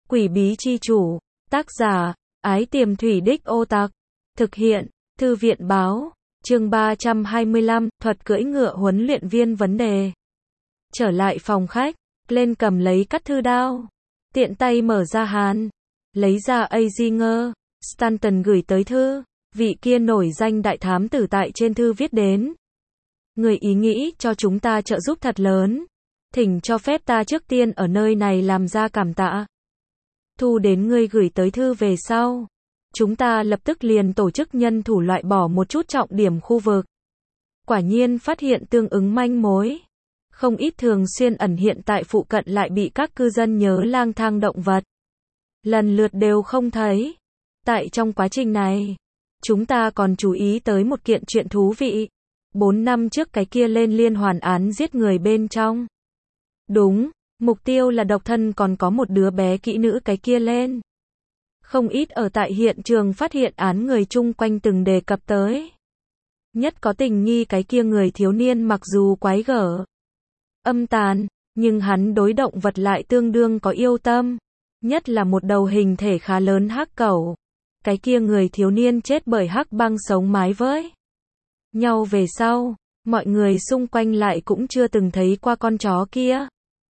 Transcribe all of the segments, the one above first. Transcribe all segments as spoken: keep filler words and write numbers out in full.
Quỷ bí chi chủ, tác giả, Ái Tiềm Thủy Đích Ô Tặc, thực hiện, Thư viện báo, chương ba trăm hai mươi lăm, thuật cưỡi ngựa huấn luyện viên vấn đề. Trở lại phòng khách, lên cầm lấy cắt thư đao, tiện tay mở ra hàn, lấy ra Azinger, Stanton gửi tới thư, vị kia nổi danh đại thám tử tại trên thư viết đến. Người ý nghĩ cho chúng ta trợ giúp thật lớn, thỉnh cho phép ta trước tiên ở nơi này làm ra cảm tạ. Thu đến ngươi gửi tới thư về sau, chúng ta lập tức liền tổ chức nhân thủ loại bỏ một chút trọng điểm khu vực. Quả nhiên phát hiện tương ứng manh mối. Không ít thường xuyên ẩn hiện tại phụ cận lại bị các cư dân nhớ lang thang động vật. Lần lượt đều không thấy. Tại trong quá trình này, chúng ta còn chú ý tới một kiện chuyện thú vị. Bốn năm trước cái kia lên liên hoàn án giết người bên trong. Đúng, mục tiêu là độc thân còn có một đứa bé kỹ nữ cái kia lên. Không ít ở tại hiện trường phát hiện án người chung quanh từng đề cập tới. Nhất có tình nghi cái kia người thiếu niên mặc dù quái gở, âm tàn, nhưng hắn đối động vật lại tương đương có yêu tâm. Nhất là một đầu hình thể khá lớn hắc cẩu. Cái kia người thiếu niên chết bởi hắc băng sống mái với nhau về sau, mọi người xung quanh lại cũng chưa từng thấy qua con chó kia.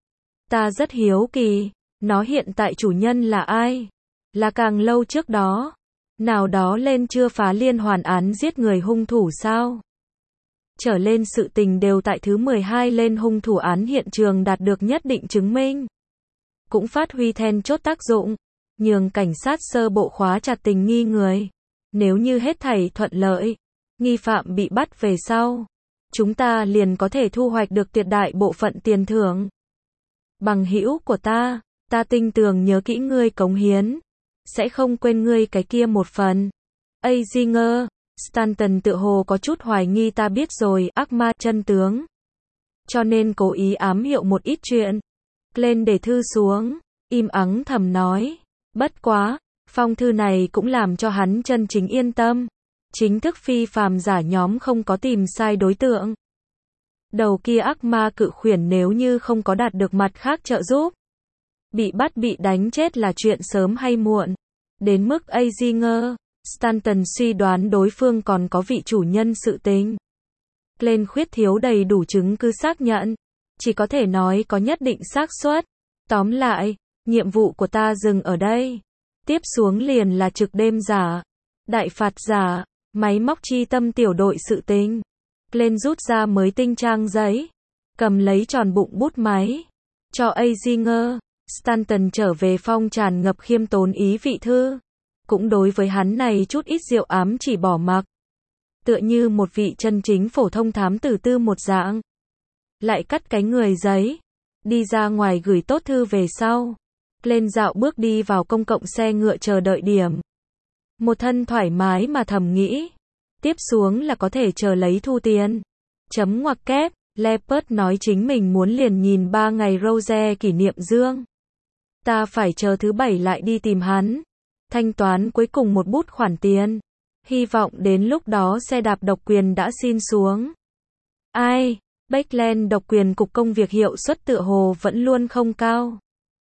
Ta rất hiếu kỳ, nó hiện tại chủ nhân là ai? Là càng lâu trước đó, nào đó lên chưa phá liên hoàn án giết người hung thủ sao? Trở lên sự tình đều tại thứ mười hai lên hung thủ án hiện trường đạt được nhất định chứng minh. Cũng phát huy then chốt tác dụng, nhường cảnh sát sơ bộ khóa chặt tình nghi người. Nếu như hết thảy thuận lợi, nghi phạm bị bắt về sau, chúng ta liền có thể thu hoạch được tuyệt đại bộ phận tiền thưởng. Bằng hữu của ta, ta tin tưởng nhớ kỹ ngươi cống hiến, sẽ không quên ngươi cái kia một phần. Azinger, Stanton tự hồ có chút hoài nghi ta biết rồi ác ma chân tướng, cho nên cố ý ám hiệu một ít chuyện. Lên để thư xuống, im ắng thầm nói, bất quá, phong thư này cũng làm cho hắn chân chính yên tâm. Chính thức phi phàm giả nhóm không có tìm sai đối tượng. Đầu kia ác ma cự khuyển nếu như không có đạt được mặt khác trợ giúp, bị bắt bị đánh chết là chuyện sớm hay muộn. Đến mức Azinger, Stanton suy đoán đối phương còn có vị chủ nhân sự tình. Lên khuyết thiếu đầy đủ chứng cứ xác nhận, chỉ có thể nói có nhất định xác suất. Tóm lại, nhiệm vụ của ta dừng ở đây. Tiếp xuống liền là trực đêm giả, đại phạt giả, máy móc chi tâm tiểu đội sự tình. Lên rút ra mới tinh trang giấy, cầm lấy tròn bụng bút máy, cho Azinger. Stanton trở về phong tràn ngập khiêm tốn ý vị thư, cũng đối với hắn này chút ít diệu ám chỉ bỏ mặc. Tựa như một vị chân chính phổ thông thám tử tư một dạng. Lại cắt cái người giấy, đi ra ngoài gửi tốt thư về sau. Lên dạo bước đi vào công cộng xe ngựa chờ đợi điểm. Một thân thoải mái mà thầm nghĩ. Tiếp xuống là có thể chờ lấy thu tiền. Chấm ngoặc kép, Leopard nói chính mình muốn liền nhìn ba ngày Rose kỷ niệm dương. Ta phải chờ thứ bảy lại đi tìm hắn. Thanh toán cuối cùng một bút khoản tiền. Hy vọng đến lúc đó xe đạp độc quyền đã xin xuống. Ai, Backland độc quyền cục công việc hiệu suất tựa hồ vẫn luôn không cao.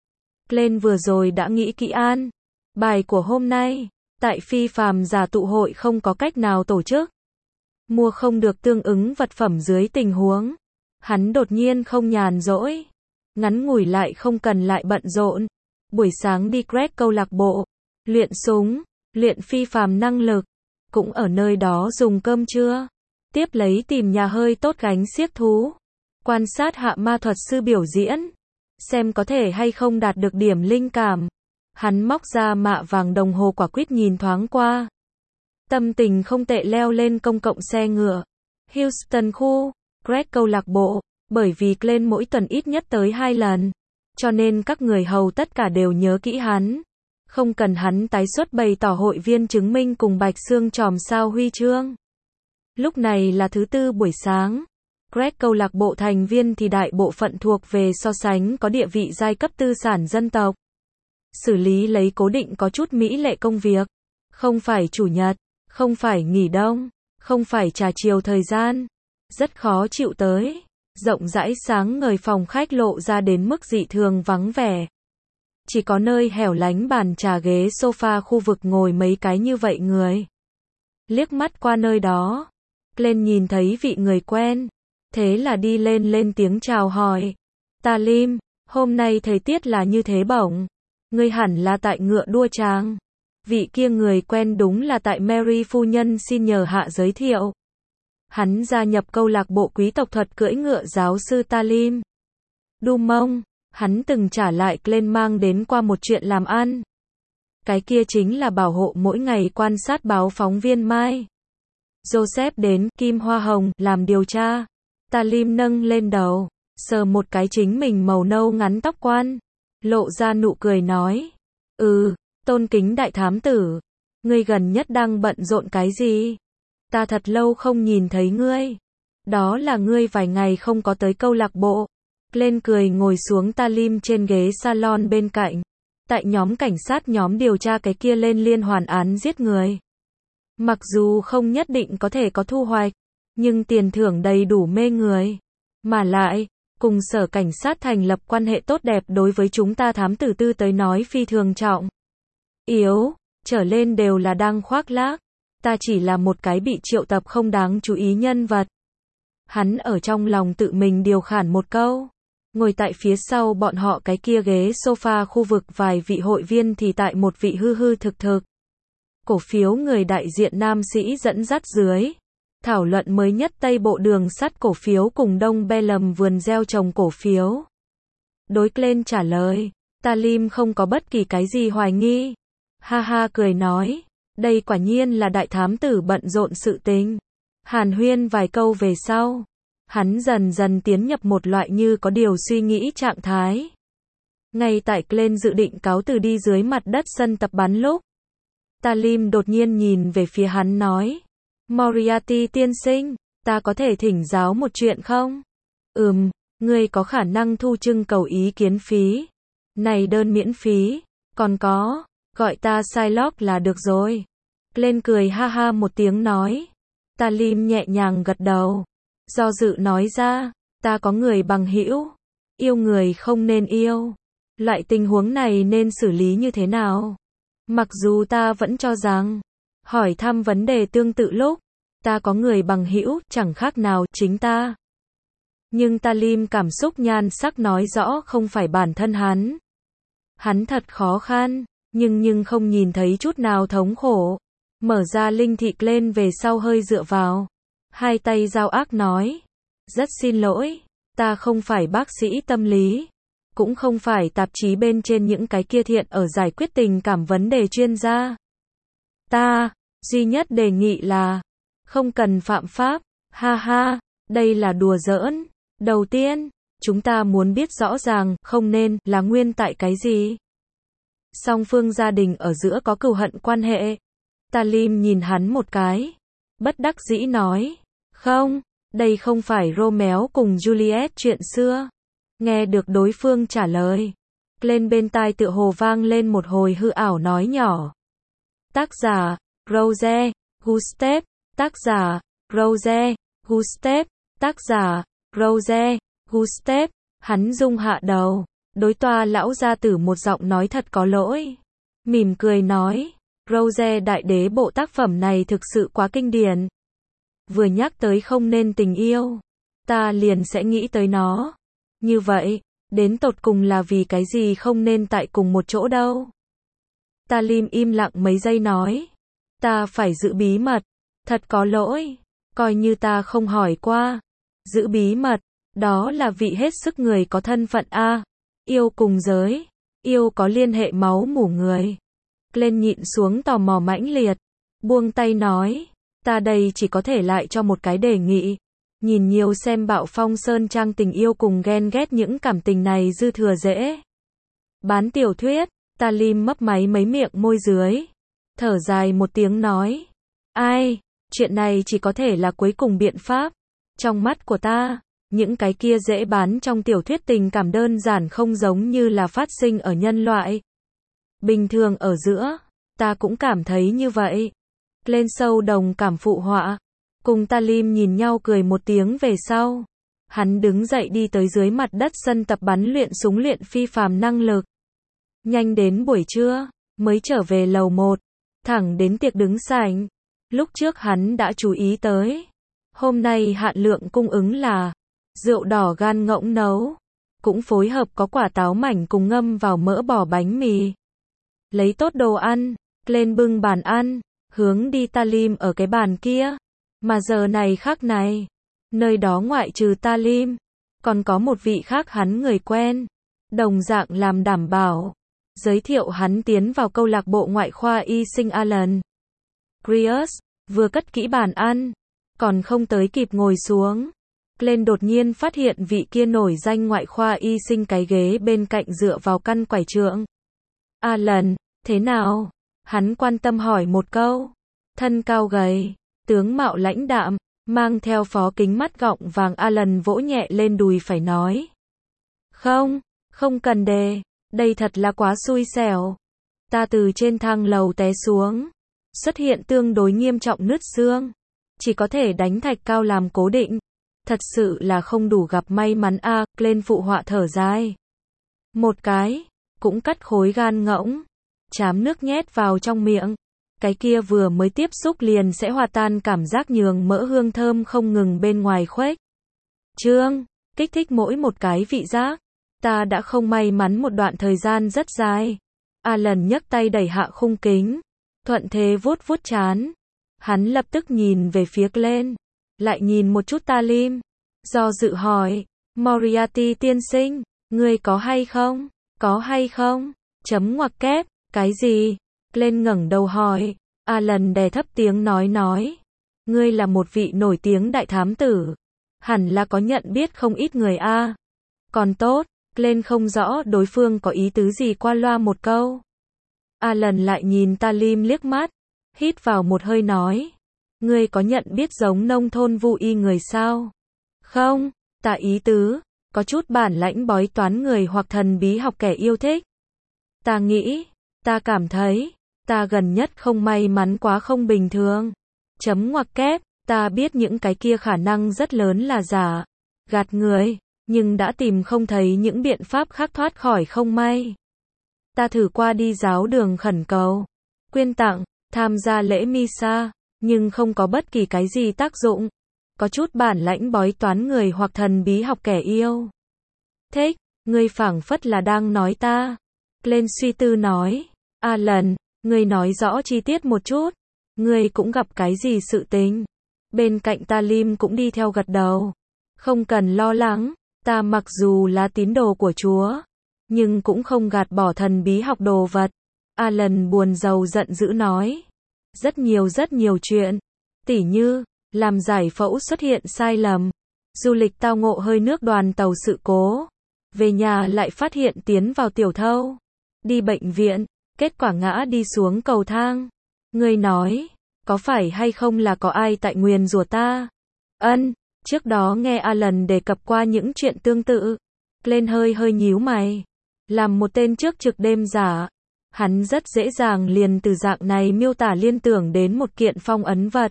Glenn vừa rồi đã nghĩ kỹ an bài của hôm nay. Tại phi phàm giả tụ hội không có cách nào tổ chức, mua không được tương ứng vật phẩm dưới tình huống, hắn đột nhiên không nhàn rỗi, ngắn ngủi lại không cần lại bận rộn. Buổi sáng đi Greg câu lạc bộ, luyện súng, luyện phi phàm năng lực, cũng ở nơi đó dùng cơm trưa, tiếp lấy tìm nhà hơi tốt gánh xiếc thú, quan sát hạ ma thuật sư biểu diễn, xem có thể hay không đạt được điểm linh cảm. Hắn móc ra mạ vàng đồng hồ quả quýt nhìn thoáng qua. Tâm tình không tệ leo lên công cộng xe ngựa. Houston khu, Greg câu lạc bộ, bởi vì Glenn mỗi tuần ít nhất tới hai lần. Cho nên các người hầu tất cả đều nhớ kỹ hắn. Không cần hắn tái xuất bày tỏ hội viên chứng minh cùng bạch xương tròm sao huy chương. Lúc này là thứ tư buổi sáng. Greg câu lạc bộ thành viên thì đại bộ phận thuộc về so sánh có địa vị giai cấp tư sản dân tộc. Xử lý lấy cố định có chút mỹ lệ công việc. Không phải chủ nhật, không phải nghỉ đông, không phải trà chiều thời gian. Rất khó chịu tới. Rộng rãi sáng ngời phòng khách lộ ra đến mức dị thường vắng vẻ. Chỉ có nơi hẻo lánh bàn trà ghế sofa khu vực ngồi mấy cái như vậy người. Liếc mắt qua nơi đó, Glenn nhìn thấy vị người quen, thế là đi lên lên tiếng chào hỏi. Talim, hôm nay thời tiết là như thế bổng, ngươi hẳn là tại ngựa đua tràng. Vị kia người quen đúng là tại Mary phu nhân xin nhờ hạ giới thiệu. Hắn gia nhập câu lạc bộ quý tộc thuật cưỡi ngựa giáo sư Talim. Dumont, hắn từng trả lại Glenn mang đến qua một chuyện làm ăn. Cái kia chính là bảo hộ mỗi ngày quan sát báo phóng viên Mai. Joseph đến Kim Hoa Hồng làm điều tra. Talim nâng lên đầu, sờ một cái chính mình màu nâu ngắn tóc quan, lộ ra nụ cười nói. Ừ, tôn kính đại thám tử. Ngươi gần nhất đang bận rộn cái gì? Ta thật lâu không nhìn thấy ngươi. Đó là ngươi vài ngày không có tới câu lạc bộ. Glenn cười ngồi xuống Talim trên ghế salon bên cạnh. Tại nhóm cảnh sát nhóm điều tra cái kia lên liên hoàn án giết người. Mặc dù không nhất định có thể có thu hoạch, nhưng tiền thưởng đầy đủ mê người. Mà lại, cùng sở cảnh sát thành lập quan hệ tốt đẹp đối với chúng ta thám tử tư tới nói phi thường trọng. Yếu, trở lên đều là đang khoác lác. Ta chỉ là một cái bị triệu tập không đáng chú ý nhân vật. Hắn ở trong lòng tự mình điều khản một câu. Ngồi tại phía sau bọn họ cái kia ghế sofa khu vực vài vị hội viên thì tại một vị hư hư thực thực. Cổ phiếu người đại diện nam sĩ dẫn dắt dưới. Thảo luận mới nhất Tây Bộ đường sắt cổ phiếu cùng Đông Bellum vườn gieo trồng cổ phiếu. Đối Glenn trả lời, Talim không có bất kỳ cái gì hoài nghi. Ha ha cười nói, đây quả nhiên là đại thám tử bận rộn sự tình. Hàn huyên vài câu về sau, hắn dần dần tiến nhập một loại như có điều suy nghĩ trạng thái. Ngay tại Glenn dự định cáo từ đi dưới mặt đất sân tập bắn lúc, Talim đột nhiên nhìn về phía hắn nói, Moriarty tiên sinh, ta có thể thỉnh giáo một chuyện không? Ừm, ngươi có khả năng thu trưng cầu ý kiến phí. Này đơn miễn phí, còn có, gọi ta Shylock là được rồi. Glenn cười ha ha một tiếng nói. Talim nhẹ nhàng gật đầu. Do dự nói ra, ta có người bằng hữu, yêu người không nên yêu. Loại tình huống này nên xử lý như thế nào? Mặc dù ta vẫn cho rằng, hỏi thăm vấn đề tương tự lúc, ta có người bằng hữu, chẳng khác nào chính ta. Nhưng Talim cảm xúc nhan sắc nói rõ không phải bản thân hắn. Hắn thật khó khăn, nhưng nhưng không nhìn thấy chút nào thống khổ. Mở ra linh thị lên về sau hơi dựa vào. Hai tay giao ác nói. Rất xin lỗi, ta không phải bác sĩ tâm lý. Cũng không phải tạp chí bên trên những cái kia thiện ở giải quyết tình cảm vấn đề chuyên gia. Ta, duy nhất đề nghị là, không cần phạm pháp. Ha ha, đây là đùa giỡn. Đầu tiên, chúng ta muốn biết rõ ràng, không nên, là nguyên tại cái gì. Song phương gia đình ở giữa có cừu hận quan hệ. Talim nhìn hắn một cái. Bất đắc dĩ nói. Không, đây không phải Romeo cùng Juliet chuyện xưa. Nghe được đối phương trả lời. Lên bên tai tựa hồ vang lên một hồi hư ảo nói nhỏ. Tác giả, Rose, Gustave. Tác giả, Rose, Gustave. Tác giả, Rose, Gustave. Hắn rung hạ đầu. Đối toa lão gia tử một giọng nói thật có lỗi. Mỉm cười nói. Rose đại đế bộ tác phẩm này thực sự quá kinh điển. Vừa nhắc tới không nên tình yêu, ta liền sẽ nghĩ tới nó. Như vậy, đến tột cùng là vì cái gì không nên tại cùng một chỗ đâu? Talim im lặng mấy giây nói. Ta phải giữ bí mật. Thật có lỗi. Coi như ta không hỏi qua. Giữ bí mật. Đó là vị hết sức người có thân phận A. Yêu cùng giới. Yêu có liên hệ máu mủ người. Lên nhịn xuống tò mò mãnh liệt. Buông tay nói. Ta đây chỉ có thể lại cho một cái đề nghị. Nhìn nhiều xem bạo phong sơn trang tình yêu cùng ghen ghét những cảm tình này dư thừa dễ. Bán tiểu thuyết. Talim mấp máy mấy miệng môi dưới. Thở dài một tiếng nói. Ai, chuyện này chỉ có thể là cuối cùng biện pháp. Trong mắt của ta, những cái kia dễ bán trong tiểu thuyết tình cảm đơn giản không giống như là phát sinh ở nhân loại. Bình thường ở giữa, ta cũng cảm thấy như vậy. Lên sâu đồng cảm phụ họa. Cùng Talim nhìn nhau cười một tiếng về sau. Hắn đứng dậy đi tới dưới mặt đất sân tập bắn luyện súng luyện phi phàm năng lực. Nhanh đến buổi trưa, mới trở về lầu một, thẳng đến tiệc đứng sảnh. Lúc trước hắn đã chú ý tới. Hôm nay hạn lượng cung ứng là rượu đỏ gan ngỗng nấu, cũng phối hợp có quả táo mảnh cùng ngâm vào mỡ bò bánh mì. Lấy tốt đồ ăn, lên bưng bàn ăn, hướng đi Talim ở cái bàn kia. Mà giờ này khác này, nơi đó ngoại trừ Talim, còn có một vị khác hắn người quen, đồng dạng làm đảm bảo, giới thiệu hắn tiến vào câu lạc bộ ngoại khoa y sinh Alan. Greus vừa cất kỹ bàn ăn, còn không tới kịp ngồi xuống, lên đột nhiên phát hiện vị kia nổi danh ngoại khoa y sinh cái ghế bên cạnh dựa vào căn quải trượng. Alan, thế nào? Hắn quan tâm hỏi một câu. Thân cao gầy, tướng mạo lãnh đạm, mang theo phó kính mắt gọng vàng Alan vỗ nhẹ lên đùi phải nói. Không, không cần đề, đây thật là quá xui xẻo. Ta từ trên thang lầu té xuống, xuất hiện tương đối nghiêm trọng nứt xương, chỉ có thể đánh thạch cao làm cố định. Thật sự là không đủ gặp may mắn a, lên phụ họa thở dài. Một cái, cũng cắt khối gan ngỗng, chám nước nhét vào trong miệng. Cái kia vừa mới tiếp xúc liền sẽ hòa tan cảm giác nhường mỡ hương thơm không ngừng bên ngoài khuếch trương, kích thích mỗi một cái vị giác. Ta đã không may mắn một đoạn thời gian rất dài. Alan nhấc tay đẩy hạ khung kính, thuận thế vuốt vuốt trán. Hắn lập tức nhìn về phía Glenn, lại nhìn một chút Talim, do dự hỏi, Moriarty tiên sinh, ngươi có hay không? Có hay không? Chấm ngoặc kép, cái gì? Glenn ngẩng đầu hỏi. Alan đè thấp tiếng nói nói, ngươi là một vị nổi tiếng đại thám tử, hẳn là có nhận biết không ít người a. Còn tốt, Glenn không rõ đối phương có ý tứ gì qua loa một câu. Alan lại nhìn Talim liếc mắt, hít vào một hơi nói, ngươi có nhận biết giống nông thôn vu y người sao? Không, ta ý tứ, có chút bản lãnh bói toán người hoặc thần bí học kẻ yêu thích. Ta nghĩ, ta cảm thấy, ta gần nhất không may mắn quá không bình thường. Chấm ngoặc kép, ta biết những cái kia khả năng rất lớn là giả, gạt người, nhưng đã tìm không thấy những biện pháp khác thoát khỏi không may. Ta thử qua đi giáo đường khẩn cầu, quyên tặng, tham gia lễ Misa, nhưng không có bất kỳ cái gì tác dụng. Có chút bản lãnh bói toán người hoặc thần bí học kẻ yêu thích, ngươi phảng phất là đang nói ta. Lên suy tư nói, Alan, ngươi nói rõ chi tiết một chút, ngươi cũng gặp cái gì sự tình? Bên cạnh Talim cũng đi theo gật đầu. Không cần lo lắng, ta mặc dù là tín đồ của Chúa, nhưng cũng không gạt bỏ thần bí học đồ vật. Alan buồn rầu giận dữ nói, rất nhiều rất nhiều chuyện, tỉ như làm giải phẫu xuất hiện sai lầm, du lịch tao ngộ hơi nước đoàn tàu sự cố, về nhà lại phát hiện tiến vào tiểu thâu, đi bệnh viện, kết quả ngã đi xuống cầu thang. Ngươi nói, có phải hay không là có ai tại nguyền rủa ta? Ân, trước đó nghe Alan đề cập qua những chuyện tương tự. Lên hơi hơi nhíu mày, làm một tên trước trực đêm giả, hắn rất dễ dàng liền từ dạng này miêu tả liên tưởng đến một kiện phong ấn vật.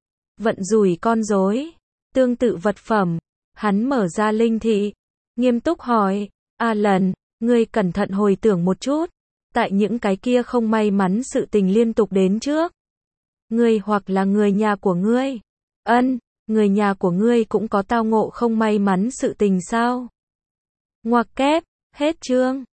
Vận rủi con rối, tương tự vật phẩm. Hắn mở ra linh thị, nghiêm túc hỏi, Alan, ngươi cẩn thận hồi tưởng một chút, tại những cái kia không may mắn sự tình liên tục đến trước. Ngươi hoặc là người nhà của ngươi. Ân, người nhà của ngươi cũng có tao ngộ không may mắn sự tình sao? Ngoặc kép, hết chương.